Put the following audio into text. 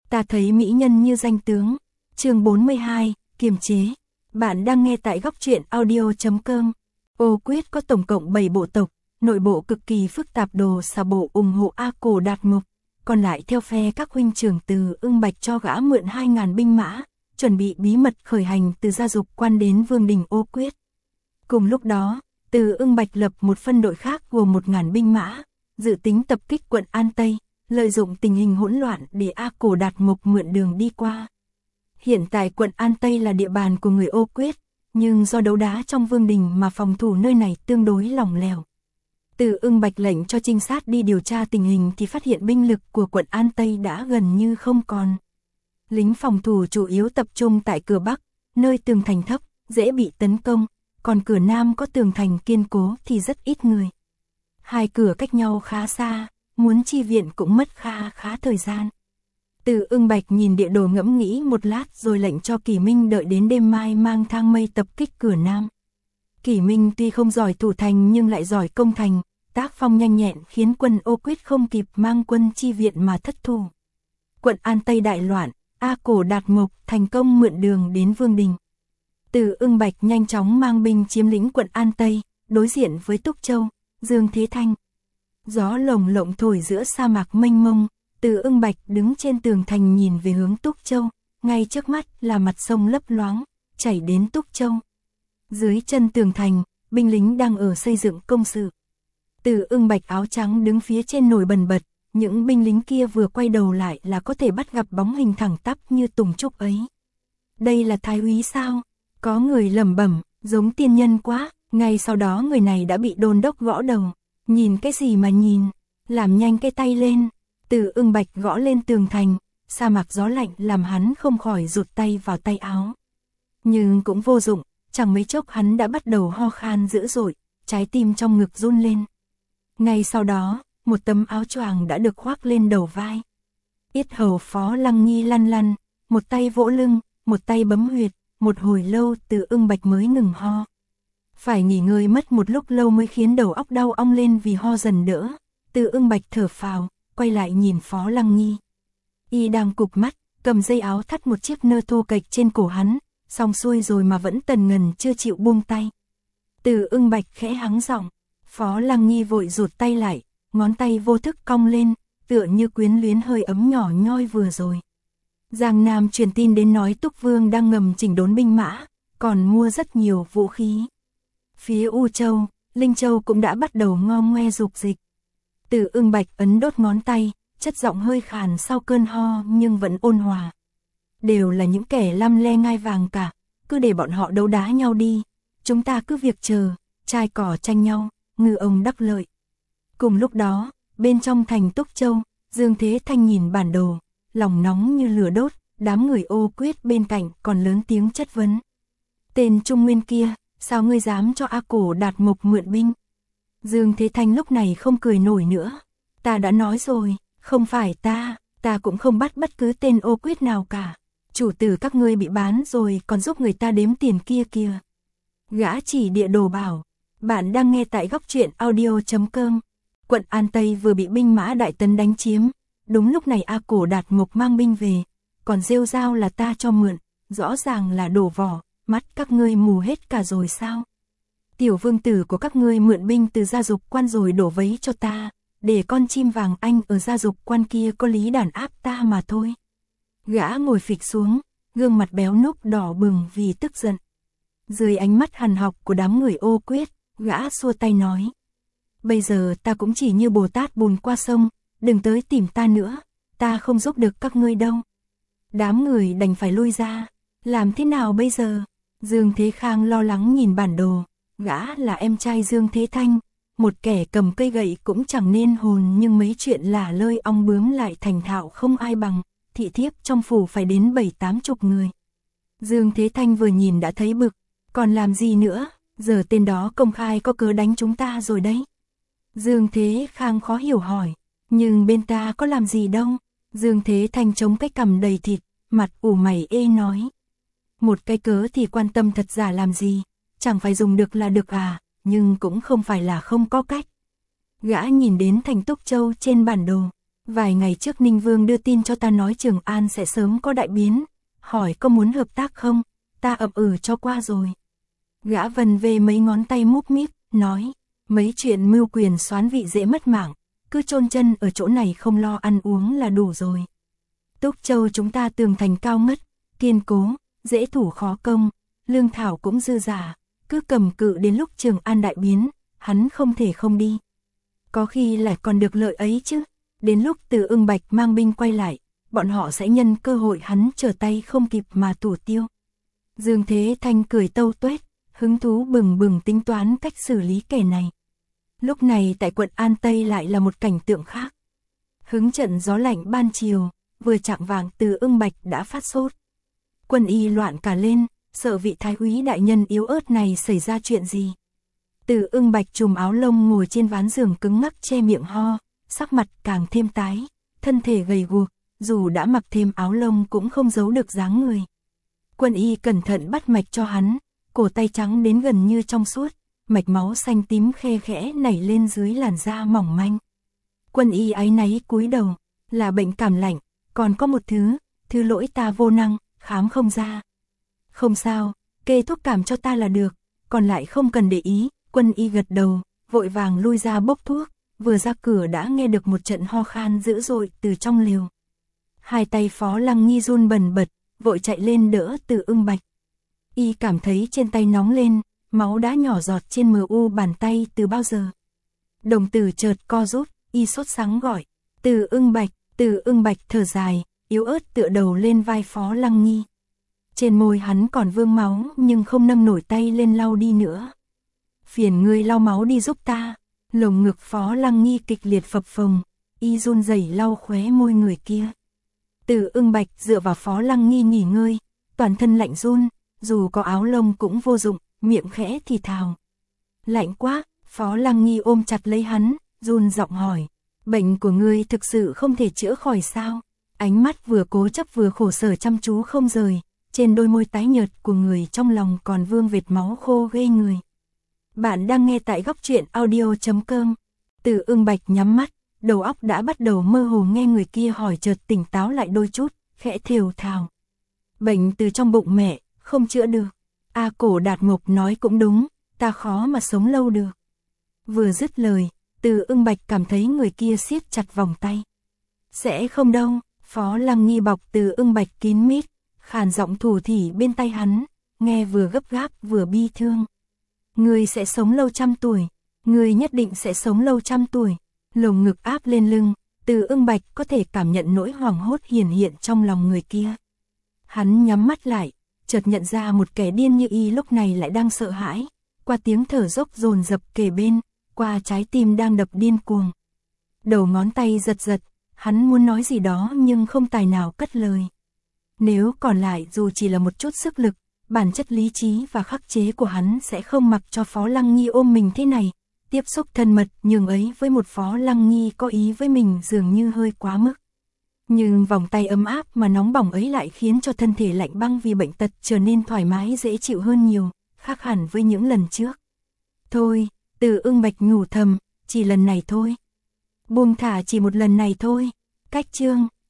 Ta thấy mỹ nhân như danh tướng. Chương 42, kiềm chế. Bạn đang nghe tại góc truyện audio.com. Ô Quyết có tổng cộng 7 bộ tộc, nội bộ cực kỳ phức tạp. Đồ xà bộ ủng hộ A Cổ Đạt Mộc, còn lại theo phe các huynh trưởng Từ Ưng Bạch cho gã mượn 2.000 binh mã, chuẩn bị bí mật khởi hành từ Gia Dục Quan đến Vương đình Ô Quyết. Cùng lúc đó, Từ Ưng Bạch lập một phân đội khác gồm 1.000 binh mã, dự tính tập kích quận An Tây, lợi dụng tình hình hỗn loạn để A Cổ Đạt Mộc mượn đường đi qua. Hiện tại quận An Tây là địa bàn của người Ô Quyết, nhưng do đấu đá trong vương đình mà phòng thủ nơi này tương đối lỏng lẻo. Từ Ưng Bạch lệnh cho trinh sát đi điều tra tình hình thì phát hiện binh lực của quận An Tây đã gần như không còn. Lính phòng thủ chủ yếu tập trung tại cửa Bắc, nơi tường thành thấp, dễ bị tấn công, còn cửa Nam có tường thành kiên cố thì rất ít người. Hai cửa cách nhau khá xa, muốn chi viện cũng mất khá thời gian. Từ Ưng Bạch nhìn địa đồ ngẫm nghĩ một lát rồi lệnh cho Kỷ Minh đợi đến đêm mai mang thang mây tập kích cửa Nam. Kỷ Minh tuy không giỏi thủ thành nhưng lại giỏi công thành, tác phong nhanh nhẹn khiến quân Ô Quyết không kịp mang quân chi viện mà thất thủ. Quận An Tây đại loạn, A Cổ Đạt Mộc thành công mượn đường đến Vương đình. Từ Ưng Bạch nhanh chóng mang binh chiếm lĩnh quận An Tây, đối diện với Túc Châu, Dương Thế Thanh. Gió lồng lộng thổi giữa sa mạc mênh mông, Từ Ưng Bạch đứng trên tường thành nhìn về hướng Túc Châu, ngay trước mắt là mặt sông lấp loáng, chảy đến Túc Châu. Dưới chân tường thành, binh lính đang ở xây dựng công sự. Từ Ưng Bạch áo trắng đứng phía trên nổi bần bật, những binh lính kia vừa quay đầu lại là có thể bắt gặp bóng hình thẳng tắp như Tùng Trúc ấy. Đây là Thái úy sao? Có người lẩm bẩm, giống tiên nhân quá. Ngay sau đó người này đã bị đôn đốc gõ đầu. Nhìn cái gì mà nhìn, làm nhanh cái tay lên. Từ Ưng Bạch gõ lên tường thành, sa mạc gió lạnh làm hắn không khỏi rụt tay vào tay áo. Nhưng cũng vô dụng, chẳng mấy chốc hắn đã bắt đầu ho khan dữ dội, trái tim trong ngực run lên. Ngay sau đó, một tấm áo choàng đã được khoác lên đầu vai. Yết hầu Phó Lăng Nghi lăn lăn, một tay vỗ lưng, một tay bấm huyệt, một hồi lâu Từ Ưng Bạch mới ngừng ho. Phải nghỉ ngơi mất một lúc lâu mới khiến đầu óc đau ong lên vì ho dần đỡ. Từ Ưng Bạch thở phào, quay lại nhìn Phó Lăng Nghi. Y đang cụp mắt, cầm dây áo thắt một chiếc nơ thô kệch trên cổ hắn, xong xuôi rồi mà vẫn tần ngần chưa chịu buông tay. Từ Ưng Bạch khẽ hắng giọng, Phó Lăng Nghi vội rụt tay lại, ngón tay vô thức cong lên, tựa như quyến luyến hơi ấm nhỏ nhoi vừa rồi. Giang Nam truyền tin đến nói Túc Vương đang ngầm chỉnh đốn binh mã, còn mua rất nhiều vũ khí. Phía U Châu, Linh Châu cũng đã bắt đầu ngo ngoe dục dịch. Từ Ưng Bạch ấn đốt ngón tay, chất giọng hơi khàn sau cơn ho nhưng vẫn ôn hòa. Đều là những kẻ lăm le ngai vàng cả, cứ để bọn họ đấu đá nhau đi. Chúng ta cứ việc chờ, trai cỏ tranh nhau, ngư ông đắc lợi. Cùng lúc đó, bên trong thành Túc Châu, Dương Thế Thanh nhìn bản đồ, lòng nóng như lửa đốt, đám người Ô Quyết bên cạnh còn lớn tiếng chất vấn. Tên Trung Nguyên kia, sao ngươi dám cho A Cổ Đạt Mộc mượn binh? Dương Thế Thanh lúc này không cười nổi nữa. Ta đã nói rồi, không phải ta cũng không bắt bất cứ tên Ô Quyết nào cả. Chủ tử các ngươi bị bán rồi còn giúp người ta đếm tiền kia kìa. Gã chỉ địa đồ bảo. Bạn đang nghe tại góc truyện audio.com. Quận An Tây vừa bị binh mã Đại Tấn đánh chiếm. Đúng lúc này A Cổ Đạt Mộc mang binh về. Còn rêu rao là ta cho mượn. Rõ ràng là đổ vỏ. Mắt các ngươi mù hết cả rồi sao? Tiểu vương tử của các ngươi mượn binh từ Gia Dục Quan rồi đổ vấy cho ta. Để con chim vàng anh ở Gia Dục Quan kia có lý đàn áp ta mà thôi. Gã ngồi phịch xuống. Gương mặt béo núc đỏ bừng vì tức giận. Dưới ánh mắt hằn học của đám người Ô Quyết, gã xua tay nói. Bây giờ ta cũng chỉ như Bồ Tát bùn qua sông, đừng tới tìm ta nữa, ta không giúp được các ngươi đâu. Đám người đành phải lui ra, làm thế nào bây giờ? Dương Thế Khang lo lắng nhìn bản đồ, gã là em trai Dương Thế Thanh, một kẻ cầm cây gậy cũng chẳng nên hồn nhưng mấy chuyện lả lơi ong bướm lại thành thạo không ai bằng, thị thiếp trong phủ phải đến 7-80 người. Dương Thế Thanh vừa nhìn đã thấy bực, còn làm gì nữa, giờ tên đó công khai có cớ đánh chúng ta rồi đấy. Dương Thế Khang khó hiểu hỏi, nhưng bên ta có làm gì đâu. Dương Thế Thanh chống cái cằm đầy thịt, mặt ủ mày ê nói. Một cái cớ thì quan tâm thật giả làm gì, chẳng phải dùng được là được à, nhưng cũng không phải là không có cách. Gã nhìn đến thành Túc Châu trên bản đồ, Vài ngày trước Ninh Vương đưa tin cho ta nói Trường An sẽ sớm có đại biến, hỏi có muốn hợp tác không, ta ậm cho qua rồi. Gã vần về mấy ngón tay múp míp, nói, mấy chuyện mưu quyền soán vị dễ mất mạng, cứ chôn chân ở chỗ này không lo ăn uống là đủ rồi. Túc Châu chúng ta tường thành cao ngất, kiên cố, dễ thủ khó công, lương thảo cũng dư dả, cứ cầm cự đến lúc Trường An đại biến, hắn không thể không đi. Có khi lại còn được lợi ấy chứ, đến lúc Từ Ưng Bạch mang binh quay lại, bọn họ sẽ nhân cơ hội hắn trở tay không kịp mà thủ tiêu. Dương Thế Thanh cười tâu tuét, hứng thú bừng bừng tính toán cách xử lý kẻ này. Lúc này tại quận An Tây lại là một cảnh tượng khác. Hứng trận gió lạnh ban chiều, vừa chạng vạng Từ Ưng Bạch đã phát sốt. Quân y loạn cả lên, sợ vị thái úy đại nhân yếu ớt này xảy ra chuyện gì. Từ Ưng Bạch trùm áo lông ngồi trên ván giường cứng ngắc che miệng ho, sắc mặt càng thêm tái, thân thể gầy guộc, dù đã mặc thêm áo lông cũng không giấu được dáng người. Quân y cẩn thận bắt mạch cho hắn, cổ tay trắng đến gần như trong suốt, mạch máu xanh tím khe khẽ nảy lên dưới làn da mỏng manh. Quân y áy náy cúi đầu, là bệnh cảm lạnh, còn có một thứ lỗi ta vô năng, khám không ra. Không sao, kê thuốc cảm cho ta là được, còn lại không cần để ý. Quân y gật đầu, vội vàng lui ra bốc thuốc, vừa ra cửa đã nghe được một trận ho khan dữ dội từ trong lều. Hai tay Phó Lăng Nghi run bần bật, vội chạy lên đỡ Từ Ưng Bạch. Y cảm thấy trên tay nóng lên, máu đã nhỏ giọt trên mu bàn tay từ bao giờ. Đồng tử chợt co rút, y sốt sắng gọi, Từ Ưng Bạch. Từ Ưng Bạch thở dài, yếu ớt tựa đầu lên vai Phó Lăng Nghi. Trên môi hắn còn vương máu nhưng không nâng nổi tay lên lau đi nữa. Phiền ngươi lau máu đi giúp ta. Lồng ngực Phó Lăng Nghi kịch liệt phập phồng, y run rẩy lau khóe môi người kia. Từ Ưng Bạch dựa vào Phó Lăng Nghi nghỉ ngơi, toàn thân lạnh run, dù có áo lông cũng vô dụng, miệng khẽ thì thào. Lạnh quá, Phó Lăng Nghi ôm chặt lấy hắn, run giọng hỏi, bệnh của ngươi thực sự không thể chữa khỏi sao? Ánh mắt vừa cố chấp vừa khổ sở chăm chú không rời, trên đôi môi tái nhợt của người trong lòng còn vương vệt máu khô ghê người. Bạn đang nghe tại góc truyện audio.com. Từ Ưng Bạch nhắm mắt, đầu óc đã bắt đầu mơ hồ, nghe người kia hỏi chợt tỉnh táo lại đôi chút, khẽ thều thào. Bệnh từ trong bụng mẹ, không chữa được. Cổ Đạt Mộc nói cũng đúng, ta khó mà sống lâu được. Vừa dứt lời, Từ Ưng Bạch cảm thấy người kia siết chặt vòng tay. Sẽ không đâu, Phó Lăng Nghi bọc Từ Ưng Bạch kín mít, khàn giọng thủ thỉ bên tay hắn, nghe vừa gấp gáp vừa bi thương. Ngươi sẽ sống lâu 100 tuổi, ngươi nhất định sẽ sống lâu 100 tuổi. Lồng ngực áp lên lưng, Từ Ưng Bạch có thể cảm nhận nỗi hoảng hốt hiển hiện trong lòng người kia. Hắn nhắm mắt lại, chợt nhận ra một kẻ điên như y lúc này lại đang sợ hãi, qua tiếng thở dốc dồn dập kề bên, qua trái tim đang đập điên cuồng. Đầu ngón tay giật giật, hắn muốn nói gì đó nhưng không tài nào cất lời. Nếu còn lại dù chỉ là một chút sức lực, bản chất lý trí và khắc chế của hắn sẽ không mặc cho Phó Lăng Nghi ôm mình thế này. Tiếp xúc thân mật nhường ấy với một Phó Lăng Nghi có ý với mình dường như hơi quá mức. Nhưng vòng tay ấm áp mà nóng bỏng ấy lại khiến cho thân thể lạnh băng vì bệnh tật trở nên thoải mái dễ chịu hơn nhiều, khác hẳn với những lần trước. Thôi, Từ Ưng Bạch nhủ thầm, chỉ lần này thôi. Buông thả chỉ một lần này thôi. Cách chương